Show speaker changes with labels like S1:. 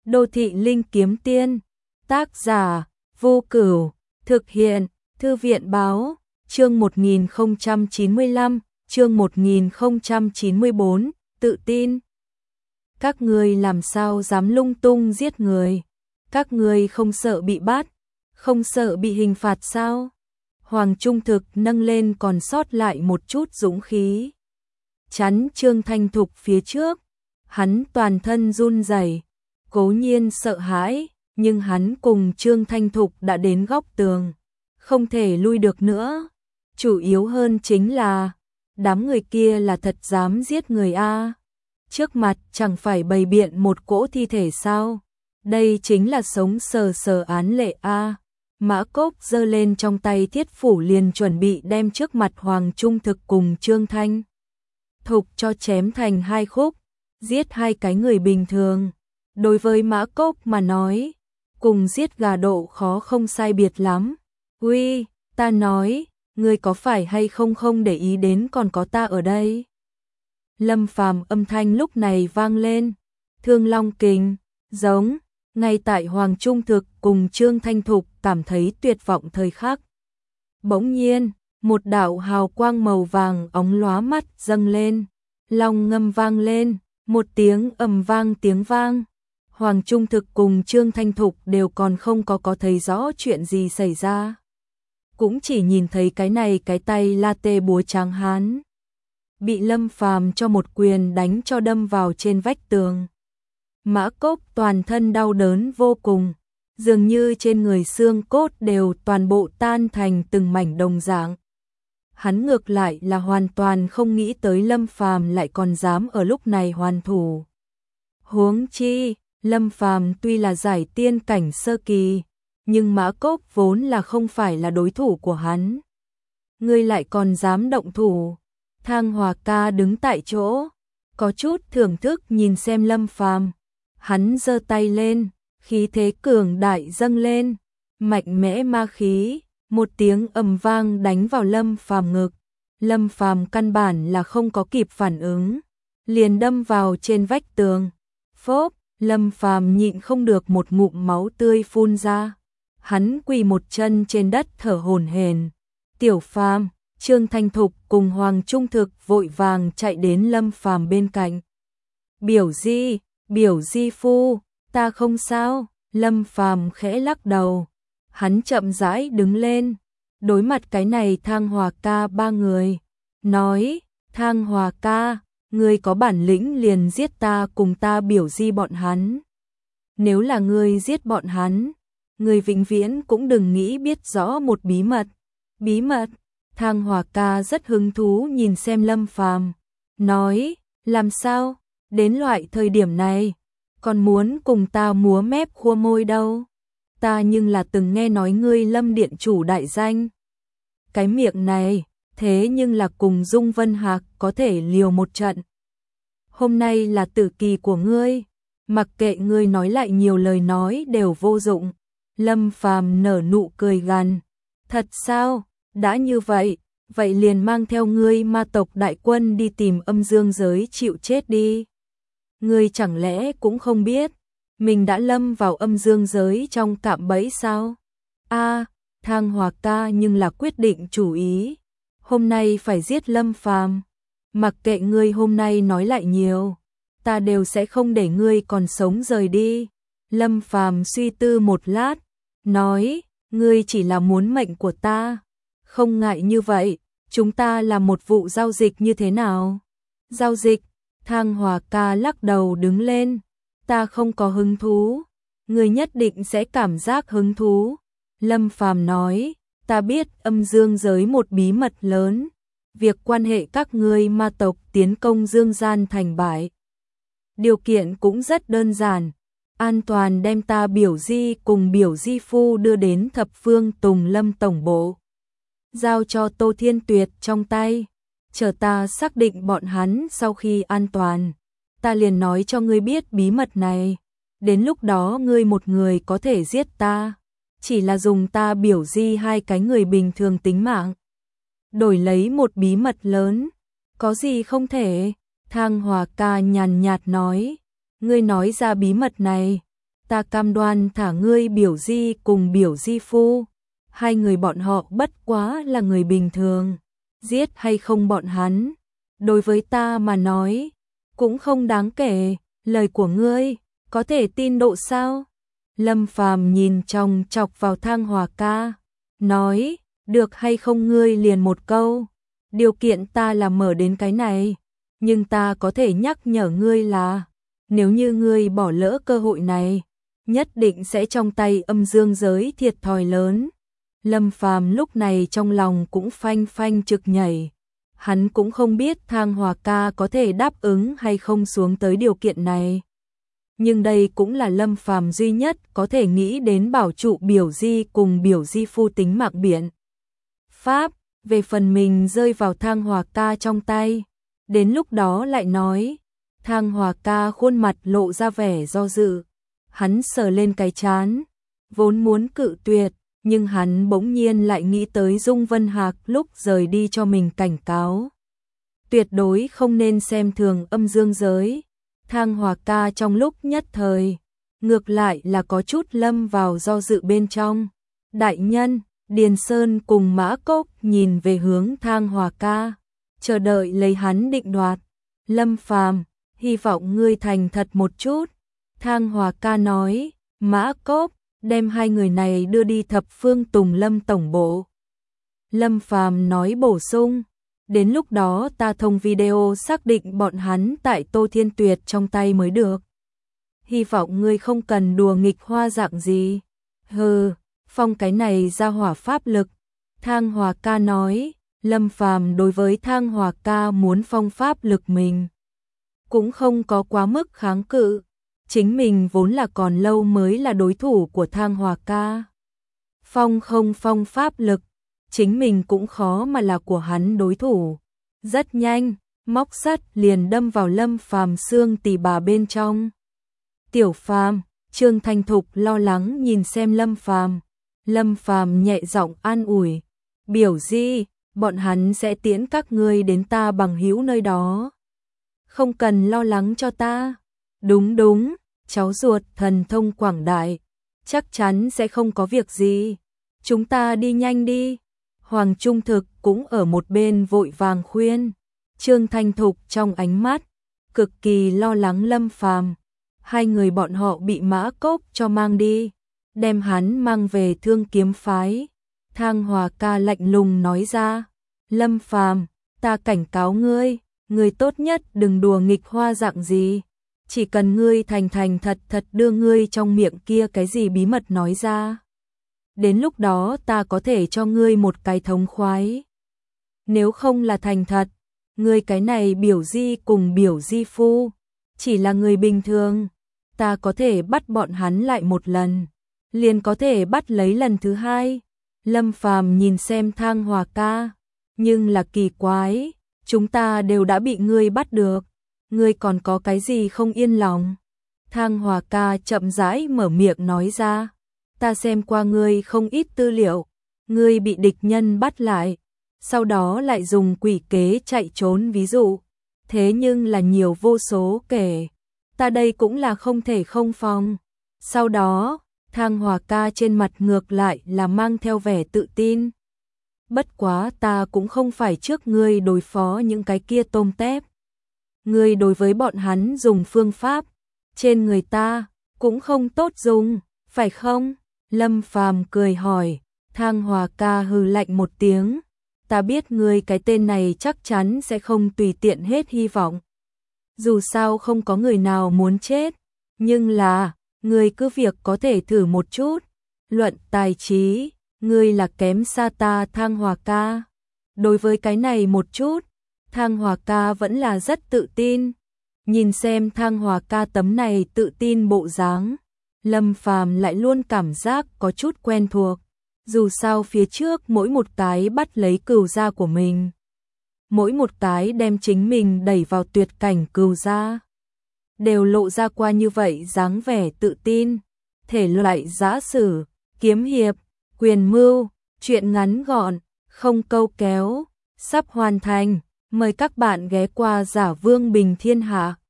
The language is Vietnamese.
S1: Đô thị linh kiếm tiên, tác giả, Vô Cửu, thực hiện, Thư viện báo, chương 1095, chương 1094, tự tin. Các ngươi làm sao dám lung tung giết người? Các ngươi không sợ bị bắt, không sợ bị hình phạt sao? Hoàng Trung Thực nâng lên còn sót lại một chút dũng khí, chắn Trương Thanh Thục phía trước. Hắn toàn thân run rẩy, cố nhiên sợ hãi, nhưng hắn cùng Trương Thanh Thục đã đến góc tường, không thể lui được nữa. Chủ yếu hơn chính là, đám người kia là thật dám giết người a. Trước mặt chẳng phải bày biện một cỗ thi thể sao? Đây chính là sống sờ sờ án lệ a. Mã Cốc giơ lên trong tay thiết phủ liền chuẩn bị đem trước mặt Hoàng Trung Thực cùng Trương Thanh Thục cho chém thành hai khúc, giết hai cái người bình thường. Đối với Mã Cốc mà nói, cùng giết gà độ khó không sai biệt lắm. Uy, ta nói, ngươi có phải hay không để ý đến còn có ta ở đây? Lâm Phàm âm thanh lúc này vang lên, Thương Long Kình, giống, ngay tại Hoàng Trung Thực cùng Trương Thanh Thục cảm thấy tuyệt vọng thời khắc. Bỗng nhiên, một đạo hào quang màu vàng óng lóa mắt dâng lên, long ngâm vang lên, một tiếng ầm vang tiếng vang. Hoàng Trung Thực cùng Trương Thanh Thục đều còn không có thấy rõ chuyện gì xảy ra, cũng chỉ nhìn thấy cái tay la tê búa trắng hán bị Lâm Phàm cho một quyền đánh cho đâm vào trên vách tường. Mã Cốc toàn thân đau đớn vô cùng, dường như trên người xương cốt đều toàn bộ tan thành từng mảnh đồng dạng. Hắn ngược lại là hoàn toàn không nghĩ tới Lâm Phàm lại còn dám ở lúc này hoàn thủ. Huống chi, Lâm Phàm tuy là giải tiên cảnh sơ kỳ, nhưng Mã Cốc vốn là không phải là đối thủ của hắn. Ngươi lại còn dám động thủ? Thang Hòa Ca đứng tại chỗ, có chút thưởng thức nhìn xem Lâm Phàm. Hắn giơ tay lên, khí thế cường đại dâng lên, mạnh mẽ ma khí, một tiếng ầm vang đánh vào Lâm Phàm ngực. Lâm Phàm căn bản là không có kịp phản ứng, liền đâm vào trên vách tường. Phốp, Lâm Phàm nhịn không được một ngụm máu tươi phun ra. Hắn quỳ một chân trên đất thở hổn hển. Tiểu Phàm, Trương Thanh Thục cùng Hoàng Trung Thực vội vàng chạy đến Lâm Phàm bên cạnh. Biểu di phu, ta không sao. Lâm Phàm khẽ lắc đầu. Hắn chậm rãi đứng lên, đối mặt cái này Thang Hòa Ca ba người, nói, Thang Hòa Ca, ngươi có bản lĩnh liền giết ta cùng ta biểu di bọn hắn. Nếu là ngươi giết bọn hắn, ngươi vĩnh viễn cũng đừng nghĩ biết rõ một bí mật. Bí mật? Thang Hòa Ca rất hứng thú nhìn xem Lâm Phàm, nói, làm sao, đến loại thời điểm này, còn muốn cùng ta múa mép khua môi đâu. Ta nhưng là từng nghe nói ngươi Lâm điện chủ đại danh. Cái miệng này, thế nhưng là cùng Dung Vân Hạc có thể liều một trận. Hôm nay là tử kỳ của ngươi, mặc kệ ngươi nói lại nhiều lời nói đều vô dụng. Lâm Phàm nở nụ cười gằn, thật sao, đã như vậy, vậy liền mang theo ngươi ma tộc đại quân đi tìm âm dương giới chịu chết đi. Ngươi chẳng lẽ cũng không biết, mình đã lâm vào âm dương giới trong cạm bẫy sao? Thang Hòa Ca nhưng là quyết định chủ ý, hôm nay phải giết Lâm Phàm. Mặc kệ ngươi hôm nay nói lại nhiều, ta đều sẽ không để ngươi còn sống rời đi. Lâm Phàm suy tư một lát, nói, ngươi chỉ là muốn mệnh của ta, không ngại như vậy, chúng ta làm một vụ giao dịch như thế nào? Giao dịch? Thang Hòa Ca lắc đầu đứng lên, ta không có hứng thú, ngươi nhất định sẽ cảm giác hứng thú. Lâm Phàm nói, ta biết âm dương giới một bí mật lớn, việc quan hệ các ngươi ma tộc tiến công dương gian thành bại. Điều kiện cũng rất đơn giản, an toàn đem ta biểu di cùng biểu di phu đưa đến Thập Phương Tùng Lâm tổng bộ, giao cho Tô Thiên Tuyệt trong tay, chờ ta xác định bọn hắn sau khi an toàn, ta liền nói cho ngươi biết bí mật này, đến lúc đó ngươi một người có thể giết ta, chỉ là dùng ta biểu di hai cái người bình thường tính mạng, đổi lấy một bí mật lớn, có gì không thể? Thang Hòa Ca nhàn nhạt nói, ngươi nói ra bí mật này, ta cam đoan thả ngươi Biểu Di cùng Biểu Di Phu. Hai người bọn họ bất quá là người bình thường, giết hay không bọn hắn, đối với ta mà nói, cũng không đáng kể, lời của ngươi, có thể tin độ sao? Lâm Phàm nhìn chòng chọc vào Thang Hòa ca, nói, được hay không ngươi liền một câu, điều kiện ta là mở đến cái này, nhưng ta có thể nhắc nhở ngươi là, nếu như ngươi bỏ lỡ cơ hội này, nhất định sẽ trong tay âm dương giới thiệt thòi lớn. Lâm Phàm lúc này trong lòng cũng phanh phanh trực nhảy, hắn cũng không biết Thang Hòa ca có thể đáp ứng hay không xuống tới điều kiện này. Nhưng đây cũng là Lâm Phàm duy nhất có thể nghĩ đến bảo trụ Biểu Di cùng Biểu Di Phu tính mạng biện pháp, về phần mình rơi vào Thang Hòa ca trong tay, đến lúc đó lại nói. Thang Hòa ca khuôn mặt lộ ra vẻ do dự, hắn sờ lên cái trán, vốn muốn cự tuyệt, nhưng hắn bỗng nhiên lại nghĩ tới Dung Vân Hạc lúc rời đi cho mình cảnh cáo. Tuyệt đối không nên xem thường âm dương giới. Thang Hòa ca trong lúc nhất thời, ngược lại là có chút lâm vào do dự bên trong. Đại nhân, Điền Sơn cùng Mã Cốc nhìn về hướng Thang Hòa ca, chờ đợi lấy hắn định đoạt. Lâm Phàm, hy vọng ngươi thành thật một chút. Thang Hòa ca nói, Mã Cốc, đem hai người này đưa đi Thập Phương Tùng Lâm tổng bộ. Lâm Phàm nói bổ sung, đến lúc đó ta thông video xác định bọn hắn tại Tô Thiên Tuyệt trong tay mới được. Hy vọng ngươi không cần đùa nghịch hoa dạng gì. Hừ, phong cái này ra hỏa pháp lực. Thang Hòa ca nói, Lâm Phàm đối với Thang Hòa ca muốn phong pháp lực mình cũng không có quá mức kháng cự. Chính mình vốn là còn lâu mới là đối thủ của Thang Hòa ca. Phong không phong pháp lực, chính mình cũng khó mà là của hắn đối thủ. Rất nhanh, móc sắt liền đâm vào Lâm Phàm xương tỳ bà bên trong. Tiểu Phàm, Trương Thanh Thục lo lắng nhìn xem Lâm Phàm. Lâm Phàm nhẹ giọng an ủi, Biểu Di, bọn hắn sẽ tiễn các ngươi đến ta bằng hữu nơi đó. Không cần lo lắng cho ta. Đúng đúng, cháu ruột thần thông quảng đại, chắc chắn sẽ không có việc gì. Chúng ta đi nhanh đi. Hoàng Trung Thực cũng ở một bên vội vàng khuyên. Trương Thanh Thục trong ánh mắt cực kỳ lo lắng Lâm Phàm. Hai người bọn họ bị Mã Cốc cho mang đi, đem hắn mang về Thương Kiếm phái. Thang Hòa ca lạnh lùng nói ra, Lâm Phàm, ta cảnh cáo ngươi, ngươi tốt nhất đừng đùa nghịch hoa dạng gì. Chỉ cần ngươi thành thành thật thật đưa ngươi trong miệng kia cái gì bí mật nói ra. Đến lúc đó ta có thể cho ngươi một cái thống khoái. Nếu không là thành thật, ngươi cái này Biểu Di cùng Biểu Di Phu, chỉ là người bình thường. Ta có thể bắt bọn hắn lại một lần, liền có thể bắt lấy lần thứ hai. Lâm Phàm nhìn xem Thang Hòa ca, nhưng là kỳ quái, chúng ta đều đã bị ngươi bắt được. Ngươi còn có cái gì không yên lòng? Thang Hòa ca chậm rãi mở miệng nói ra, ta xem qua ngươi không ít tư liệu, ngươi bị địch nhân bắt lại, sau đó lại dùng quỷ kế chạy trốn ví dụ, thế nhưng là nhiều vô số kể, ta đây cũng là không thể không phòng. Sau đó, Thang Hòa ca trên mặt ngược lại là mang theo vẻ tự tin. Bất quá ta cũng không phải trước ngươi đối phó những cái kia tôm tép. Ngươi đối với bọn hắn dùng phương pháp trên người ta cũng không tốt dùng, phải không? Lâm Phàm cười hỏi. Thang Hòa ca hừ lạnh một tiếng, ta biết ngươi cái tên này chắc chắn sẽ không tùy tiện hết hy vọng. Dù sao không có người nào muốn chết, nhưng là, ngươi cứ việc có thể thử một chút. Luận tài trí, ngươi là kém xa ta Thang Hòa ca. Đối với cái này một chút, Thang Hòa ca vẫn là rất tự tin. Nhìn xem Thang Hòa ca tấm này tự tin bộ dáng, Lâm Phàm lại luôn cảm giác có chút quen thuộc. Dù sao phía trước mỗi một cái bắt lấy cừu gia của mình, mỗi một cái đem chính mình đẩy vào tuyệt cảnh cừu gia, đều lộ ra qua như vậy dáng vẻ tự tin. Thể loại giã sử, kiếm hiệp, quyền mưu, truyện ngắn gọn, không câu kéo, sắp hoàn thành. Mời các bạn ghé qua Giả Vương Bình Thiên Hạ.